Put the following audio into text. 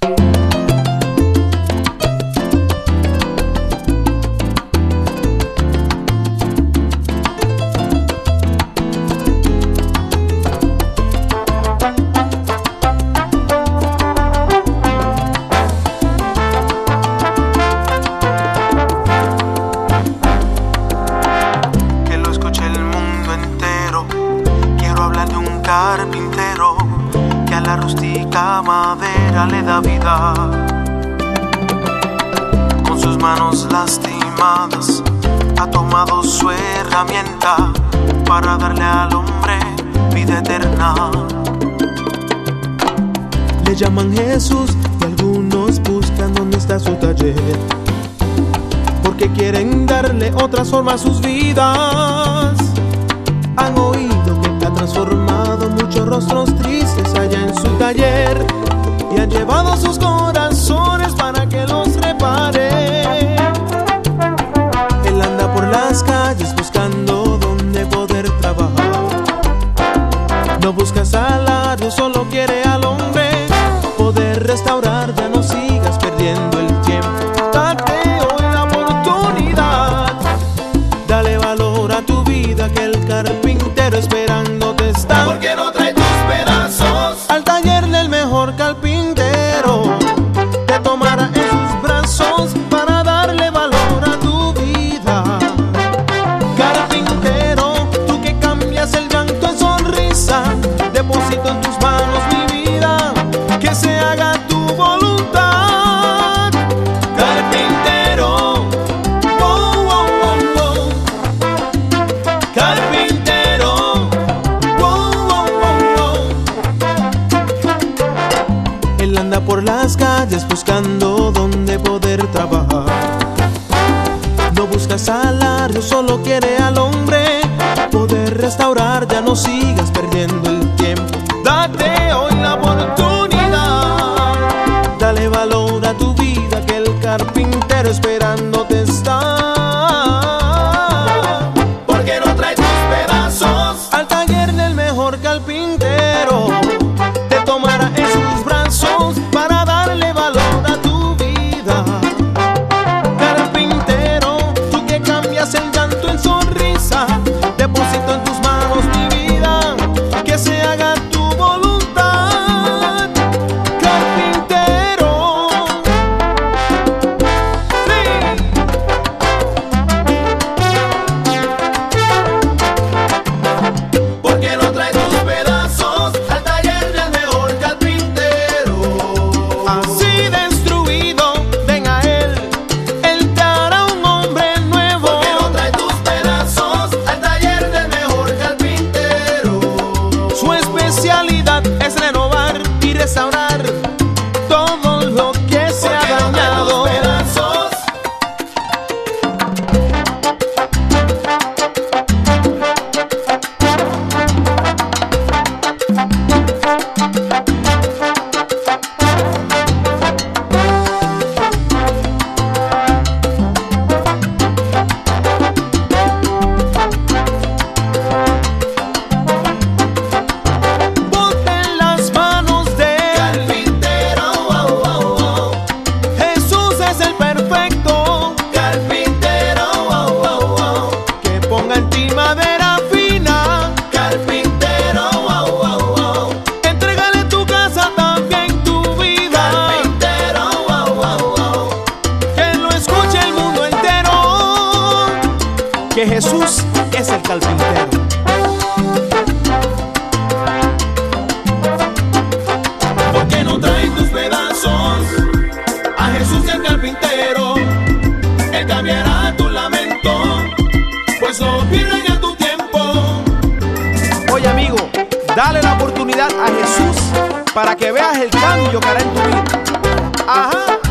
Carpintero que a la rústica madera le da vida. Con sus manos lastimadas ha tomado su herramienta para darle al hombre vida eterna. Le llaman Jesús y algunos buscan dónde está su taller, porque quieren darle otra forma a sus vidas. Han oído que ha transformado muchos rostros tristes allá en su taller y han llevado sus corazones para que los repare. Él anda por las calles buscando dónde poder trabajar. No busca salario, solo quiere al hombre poder restaurar. Ya no sigas perdiendo el tiempo, date hoy la oportunidad. Dale valor a tu vida, que el carpintero esperándote está. ¿Por qué no trae tus pedazos al taller del mejor carpintero? Te tomará en sus brazos para darle valor a tu vida. Carpintero, tú que cambias el llanto en sonrisa, deposito en tus manos mi vida, que se haga tu voluntad. Carpintero, Oh, oh, oh, oh. Carpintero, oh, oh, oh, oh. Él anda por las calles buscando dónde poder trabajar. No busca salario, solo quiere al hombre poder restaurar. Ya no sigas perdiendo el tiempo, date hoy la oportunidad. Dale valor a tu vida, que el carpintero esperándote está. ¿por qué no trae tus pedazos Al taller del mejor carpintero, te tomará en sus brazos para darle valor a tu vida. Carpintero, tú que cambias el llanto en sonrisa, deposito en tus manos mi vida, que se haga tu voluntad. Carpintero, ¿por qué no trae tus pedazos al taller del mejor carpintero? así destruido, ven a él te hará un hombre nuevo. ¿Por qué no trae tus pedazos al taller del mejor carpintero? Su especialidad es renovar y restaurar todo lo que se ¿Por ha qué no trae dañado. tus pedazos Ponte en las manos de él. carpintero? Oh, oh, oh. Jesús es el perfecto, Carpintero, oh, oh, oh. que ponga en ti madera fina. Carpintero, oh, oh, oh. Entrégale tu casa, también tu vida, Carpintero, oh, oh, oh. que lo escuche el mundo entero, que Jesús es el carpintero. ¿Por qué no trae tus pedazos a Jesús el carpintero? Él cambiará tu lamento, pues no pierdas ya tu tiempo. Oye amigo, dale la oportunidad a Jesús para que veas el cambio que hará en tu vida. Ajá.